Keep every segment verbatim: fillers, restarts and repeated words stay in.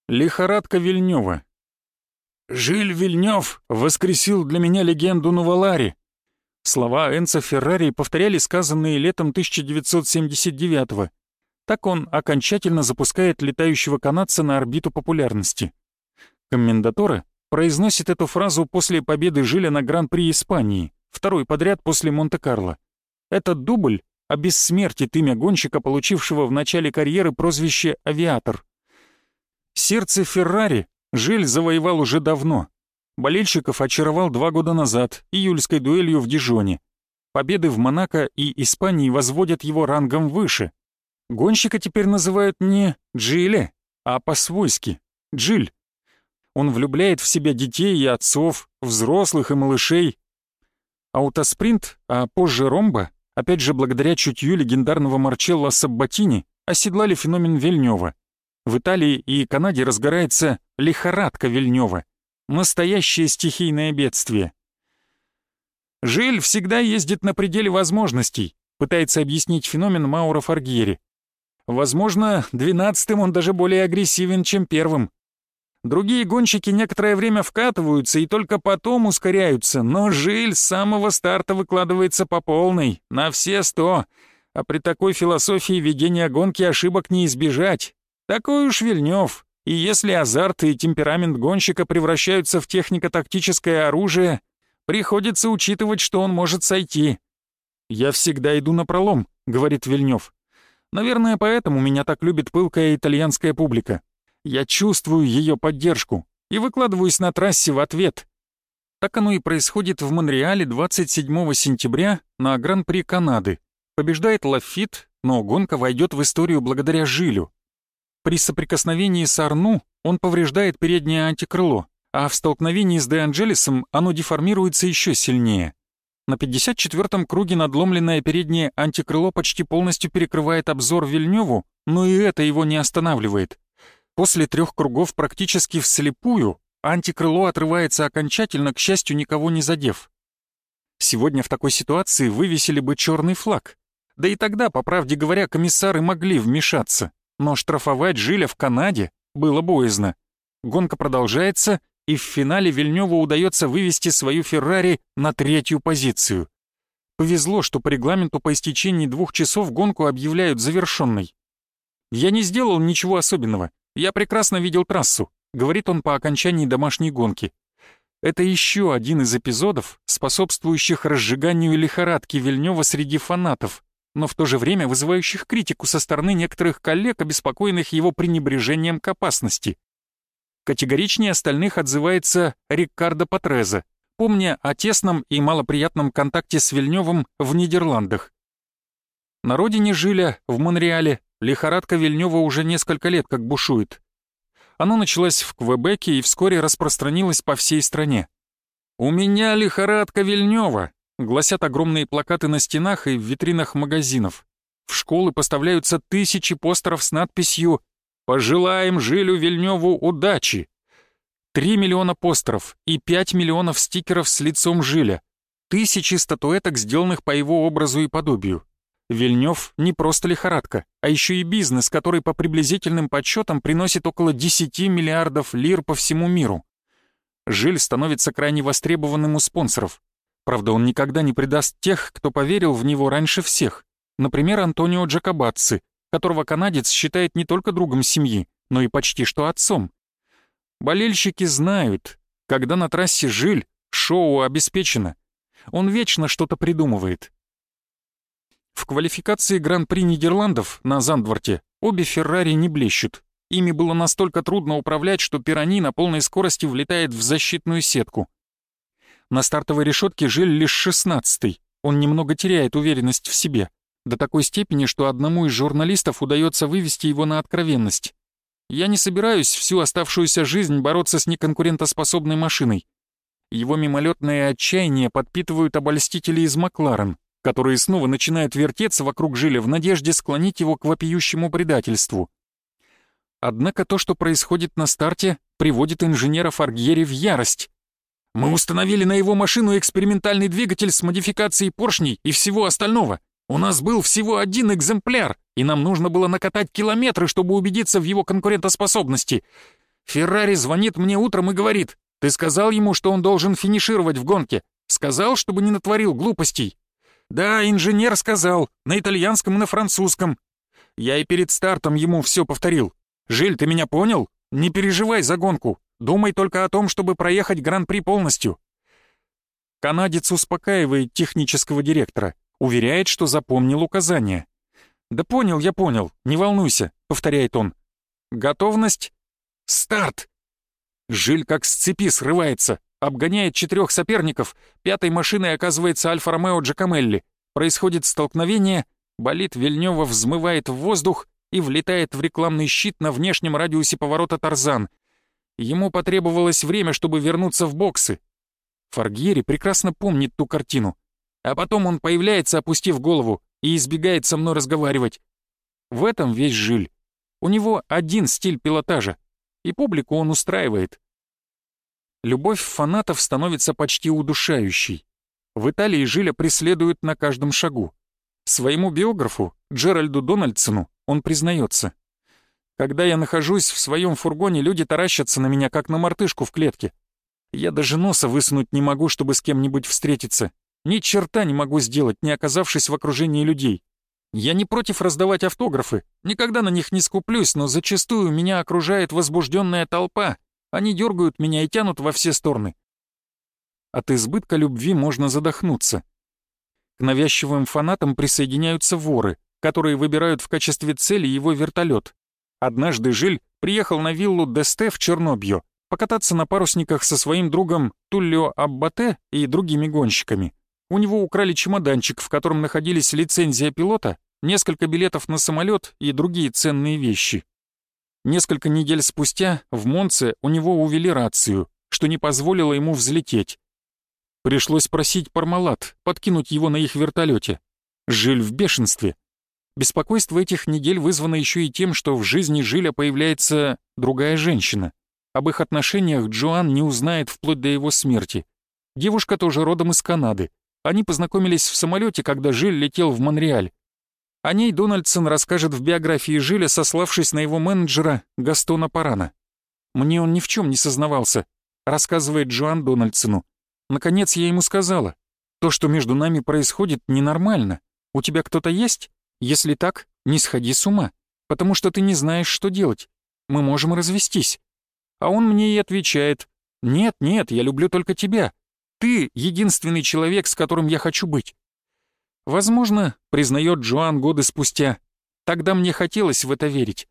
Лихорадка Вильнёва. «Жиль Вильнёв воскресил для меня легенду Нувалари». Слова Энцо Феррари повторяли сказанные летом тысяча девятьсот семьдесят девятого. Так он окончательно запускает летающего канадца на орбиту популярности. Коммендатора произносит эту фразу после победы Жиля на Гран-при Испании, второй подряд после Монте-Карло. Этот дубль обессмертит имя гонщика, получившего в начале карьеры прозвище «Авиатор». Сердце Феррари Жиль завоевал уже давно. Болельщиков очаровал два года назад июльской дуэлью в Дижоне. Победы в Монако и Испании возводят его рангом выше. Гонщика теперь называют не Джиле, а по-свойски — Джиль. Он влюбляет в себя детей и отцов, взрослых и малышей. Аутоспринт, а позже Ромбо, опять же благодаря чутью легендарного Марчелло Саббатини, оседлали феномен Вильнёва. В Италии и Канаде разгорается лихорадка Вильнёва. Настоящее стихийное бедствие. «Жиль всегда ездит на пределе возможностей», пытается объяснить феномен Мауро Форгьери. Возможно, двенадцатым он даже более агрессивен, чем первым. Другие гонщики некоторое время вкатываются и только потом ускоряются, но Жиль с самого старта выкладывается по полной, на все сто. А при такой философии ведения гонки ошибок не избежать. Такой уж Вильнёв. И если азарт и темперамент гонщика превращаются в технико-тактическое оружие, приходится учитывать, что он может сойти. «Я всегда иду напролом», — говорит Вильнёв. «Наверное, поэтому меня так любит пылкая итальянская публика. Я чувствую ее поддержку и выкладываюсь на трассе в ответ». Так оно и происходит в Монреале двадцать седьмого сентября на Гран-при Канады. Побеждает Лафит, но гонка войдет в историю благодаря Жилю. При соприкосновении с Арну он повреждает переднее антикрыло, а в столкновении с Де Анджелесом оно деформируется еще сильнее. На пятьдесят четвёртом круге надломленное переднее антикрыло почти полностью перекрывает обзор Вильнёву, но и это его не останавливает. После трех кругов практически вслепую антикрыло отрывается окончательно, к счастью, никого не задев. Сегодня в такой ситуации вывесили бы черный флаг. Да и тогда, по правде говоря, комиссары могли вмешаться. Но штрафовать Жиля в Канаде было боязно. Гонка продолжается, и в финале Вильнёву удается вывести свою Феррари на третью позицию. Повезло, что по регламенту по истечении двух часов гонку объявляют завершенной. «Я не сделал ничего особенного. Я прекрасно видел трассу», — говорит он по окончании домашней гонки. Это еще один из эпизодов, способствующих разжиганию лихорадки Вильнёва среди фанатов, но в то же время вызывающих критику со стороны некоторых коллег, обеспокоенных его пренебрежением к опасности. Категоричнее остальных отзывается Риккардо Патреза, помня о тесном и малоприятном контакте с Вильнёвым в Нидерландах. На родине Жиля, в Монреале, лихорадка Вильнёва уже несколько лет как бушует. Она началась в Квебеке и вскоре распространилась по всей стране. «У меня лихорадка Вильнёва», гласят огромные плакаты на стенах и в витринах магазинов. В школы поставляются тысячи постеров с надписью «Пожелаем Жилю Вильнёву удачи». Три миллиона постеров и пять миллионов стикеров с лицом Жиля. Тысячи статуэток, сделанных по его образу и подобию. Вильнёв не просто лихорадка, а еще и бизнес, который по приблизительным подсчетам приносит около десяти миллиардов лир по всему миру. Жиль становится крайне востребованным у спонсоров. Правда, он никогда не предаст тех, кто поверил в него раньше всех. Например, Антонио Джакобацци, которого канадец считает не только другом семьи, но и почти что отцом. Болельщики знают, когда на трассе Жиль, шоу обеспечено. Он вечно что-то придумывает. В квалификации Гран-при Нидерландов на Зандворте обе Феррари не блещут. Ими было настолько трудно управлять, что Пирани на полной скорости влетает в защитную сетку. На стартовой решетке Жиль лишь шестнадцатый. Он немного теряет уверенность в себе. До такой степени, что одному из журналистов удается вывести его на откровенность. «Я не собираюсь всю оставшуюся жизнь бороться с неконкурентоспособной машиной». Его мимолетное отчаяние подпитывают обольстители из Макларен, которые снова начинают вертеться вокруг Жиля в надежде склонить его к вопиющему предательству. Однако то, что происходит на старте, приводит инженера Форгьери в ярость. «Мы установили на его машину экспериментальный двигатель с модификацией поршней и всего остального. У нас был всего один экземпляр, и нам нужно было накатать километры, чтобы убедиться в его конкурентоспособности. Феррари звонит мне утром и говорит: «Ты сказал ему, что он должен финишировать в гонке? Сказал, чтобы не натворил глупостей?» «Да, инженер сказал, на итальянском и на французском. Я и перед стартом ему все повторил. Жиль, ты меня понял? Не переживай за гонку. Думай только о том, чтобы проехать Гран-при полностью». Канадец успокаивает технического директора, уверяет, что запомнил указания. «Да понял, я понял, не волнуйся», — повторяет он. «Готовность? Старт!» Жиль как с цепи срывается, обгоняет четырех соперников, пятой машиной оказывается Альфа-Ромео Джакомелли. Происходит столкновение, болид Вильнёва взмывает в воздух и влетает в рекламный щит на внешнем радиусе поворота Тарзан. Ему потребовалось время, чтобы вернуться в боксы. Фаргьери прекрасно помнит ту картину. А потом он появляется, опустив голову, и избегает со мной разговаривать. В этом весь Жиль. У него один стиль пилотажа, и публику он устраивает. Любовь фанатов становится почти удушающей. В Италии Жиля преследуют на каждом шагу. Своему биографу, Джеральду Дональдсону, он признается: «Когда я нахожусь в своем фургоне, люди таращатся на меня, как на мартышку в клетке. Я даже носа высунуть не могу, чтобы с кем-нибудь встретиться. Ни черта не могу сделать, не оказавшись в окружении людей. Я не против раздавать автографы, никогда на них не скуплюсь, но зачастую меня окружает возбужденная толпа. Они дергают меня и тянут во все стороны». От избытка любви можно задохнуться. К навязчивым фанатам присоединяются воры, которые выбирают в качестве цели его вертолет. Однажды Жиль приехал на виллу Десте в Чернобье покататься на парусниках со своим другом Туллио Аббате и другими гонщиками. У него украли чемоданчик, в котором находились лицензия пилота, несколько билетов на самолет и другие ценные вещи. Несколько недель спустя в Монце у него увели рацию, что не позволило ему взлететь. Пришлось просить Пармалат подкинуть его на их вертолете. Жиль в бешенстве. Беспокойство этих недель вызвано еще и тем, что в жизни Жиля появляется другая женщина. Об их отношениях Джоан не узнает вплоть до его смерти. Девушка тоже родом из Канады. Они познакомились в самолете, когда Жиль летел в Монреаль. О ней Дональдсон расскажет в биографии Жиля, сославшись на его менеджера Гастона Парана. «Мне он ни в чем не сознавался», — рассказывает Джоан Дональдсону. «Наконец я ему сказала: то, что между нами происходит, ненормально. У тебя кто-то есть? Если так, не сходи с ума, потому что ты не знаешь, что делать. Мы можем развестись». А он мне и отвечает: «Нет, нет, я люблю только тебя. Ты — единственный человек, с которым я хочу быть». Возможно, признает Джоан годы спустя. Тогда мне хотелось в это верить.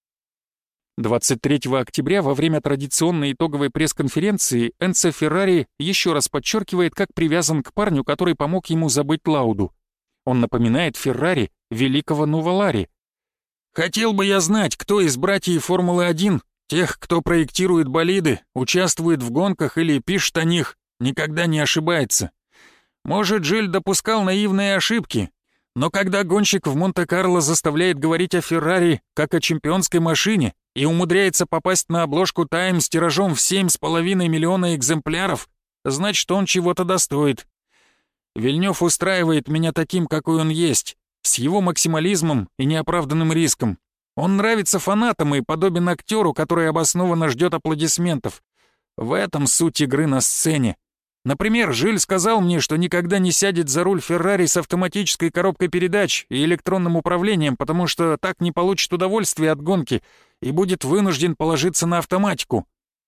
двадцать третьего октября во время традиционной итоговой пресс-конференции Энцо Феррари еще раз подчеркивает, как привязан к парню, который помог ему забыть Лауду. Он напоминает Феррари великого Нувалари. «Хотел бы я знать, кто из братьев Формулы-один, тех, кто проектирует болиды, участвует в гонках или пишет о них, никогда не ошибается. Может, Жиль допускал наивные ошибки, но когда гонщик в Монте-Карло заставляет говорить о Феррари как о чемпионской машине и умудряется попасть на обложку Time с тиражом в семь с половиной миллиона экземпляров, значит, он чего-то достоит. Вильнёв устраивает меня таким, какой он есть, с его максимализмом и неоправданным риском. Он нравится фанатам и подобен актеру, который обоснованно ждет аплодисментов. В этом суть игры на сцене. Например, Жиль сказал мне, что никогда не сядет за руль Феррари с автоматической коробкой передач и электронным управлением, потому что так не получит удовольствия от гонки и будет вынужден положиться на автоматику.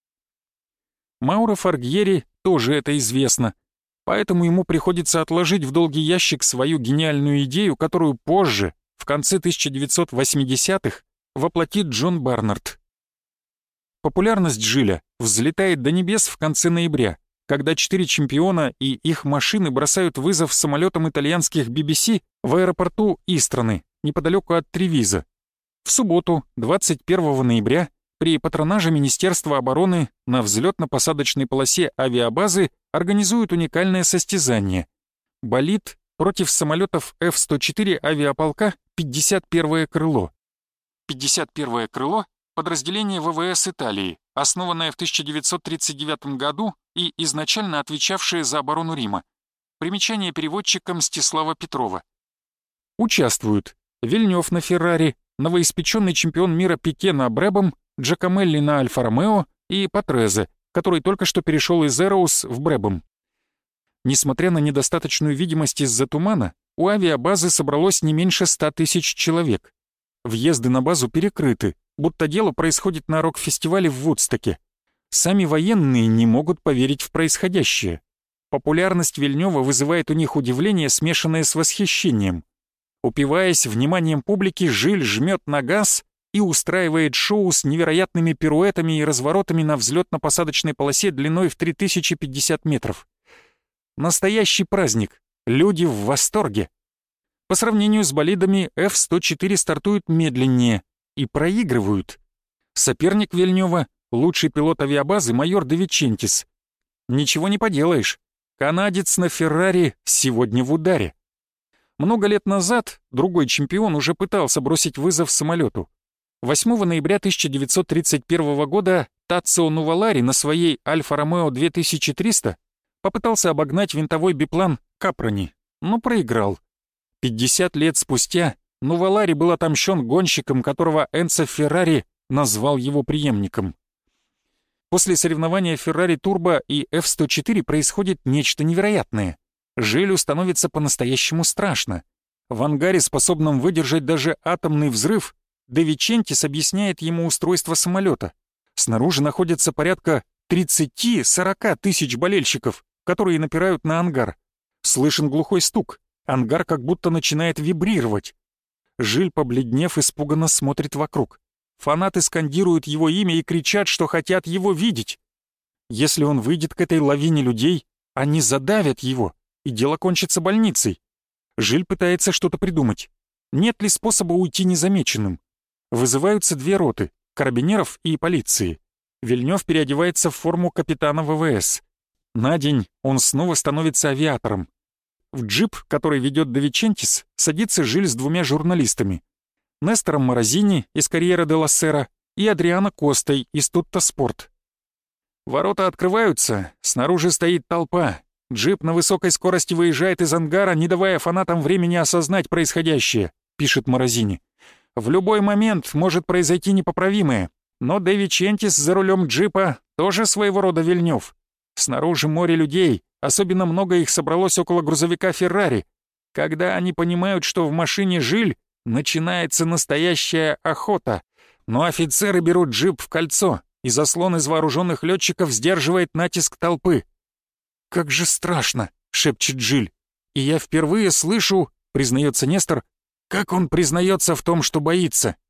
Мауро Фаргьери тоже это известно, поэтому ему приходится отложить в долгий ящик свою гениальную идею, которую позже, в конце тысяча девятьсот восьмидесятых, воплотит Джон Барнард. Популярность Жиля взлетает до небес в конце ноября, когда четыре чемпиона и их машины бросают вызов самолетам итальянских би би си в аэропорту Истраны, неподалеку от Тревизо. В субботу, двадцать первого ноября, при патронаже Министерства обороны на взлетно-посадочной полосе авиабазы организуют уникальное состязание. Болид против самолетов эф сто четыре авиаполка «пятьдесят первое крыло». пятьдесят первое крыло — подразделение вэ вэ эс Италии, основанное в тысяча девятьсот тридцать девятом году и изначально отвечавшее за оборону Рима. Примечание переводчика Мстислава Петрова. Участвуют Вильнёв на Феррари, новоиспеченный чемпион мира Пике на Бребом, Джакомелли на Альфа-Ромео и Патрезе, который только что перешел из Эроус в Брэбом. Несмотря на недостаточную видимость из-за тумана, у авиабазы собралось не меньше ста тысяч человек. Въезды на базу перекрыты, будто дело происходит на рок-фестивале в Вудстоке. Сами военные не могут поверить в происходящее. Популярность Вильнёва вызывает у них удивление, смешанное с восхищением. Упиваясь вниманием публики, Жиль жмет на газ и устраивает шоу с невероятными пируэтами и разворотами на взлетно-посадочной полосе длиной в три тысячи пятьдесят метров. Настоящий праздник. Люди в восторге. По сравнению с болидами, эф сто четыре стартуют медленнее и проигрывают. Соперник Вильнёва — лучший пилот авиабазы майор Де Вичентис. Ничего не поделаешь. Канадец на Феррари сегодня в ударе. Много лет назад другой чемпион уже пытался бросить вызов самолету. восьмого ноября тысяча девятьсот тридцать первого года Тацио Нувалари на своей Альфа-Ромео две тысячи триста попытался обогнать винтовой биплан Капрони, но проиграл. пятьдесят лет спустя Нувалари был отомщен гонщиком, которого Энцо Феррари назвал его преемником. После соревнования Ferrari Turbo и эф сто четыре происходит нечто невероятное. Жилю становится по-настоящему страшно. В ангаре, способном выдержать даже атомный взрыв, Де Вичентис объясняет ему устройство самолета. Снаружи находится порядка тридцать-сорок тысяч болельщиков, которые напирают на ангар. Слышен глухой стук. Ангар как будто начинает вибрировать. Жиль, побледнев, испуганно смотрит вокруг. Фанаты скандируют его имя и кричат, что хотят его видеть. Если он выйдет к этой лавине людей, они задавят его, и дело кончится больницей. Жиль пытается что-то придумать. Нет ли способа уйти незамеченным? Вызываются две роты — карабинеров и полиции. Вильнёв переодевается в форму капитана вэ вэ эс. На день он снова становится авиатором. В джип, который ведет Де Вичентис, садится Жиль с двумя журналистами. Нестором Морозини из «Карьера де ла Сера» и Адриано Костой из «Тутто Спорт». Ворота открываются, снаружи стоит толпа. Джип на высокой скорости выезжает из ангара, не давая фанатам времени осознать происходящее, пишет Морозини. В любой момент может произойти непоправимое, но Де Вичентис за рулем джипа тоже своего рода Вильнёв. Снаружи море людей, особенно много их собралось около грузовика «Феррари». Когда они понимают, что в машине Жиль, начинается настоящая охота, но офицеры берут джип в кольцо, и заслон из вооруженных летчиков сдерживает натиск толпы. «Как же страшно!» — шепчет Жиль. «И я впервые слышу, — признается Нестор, — как он признается в том, что боится».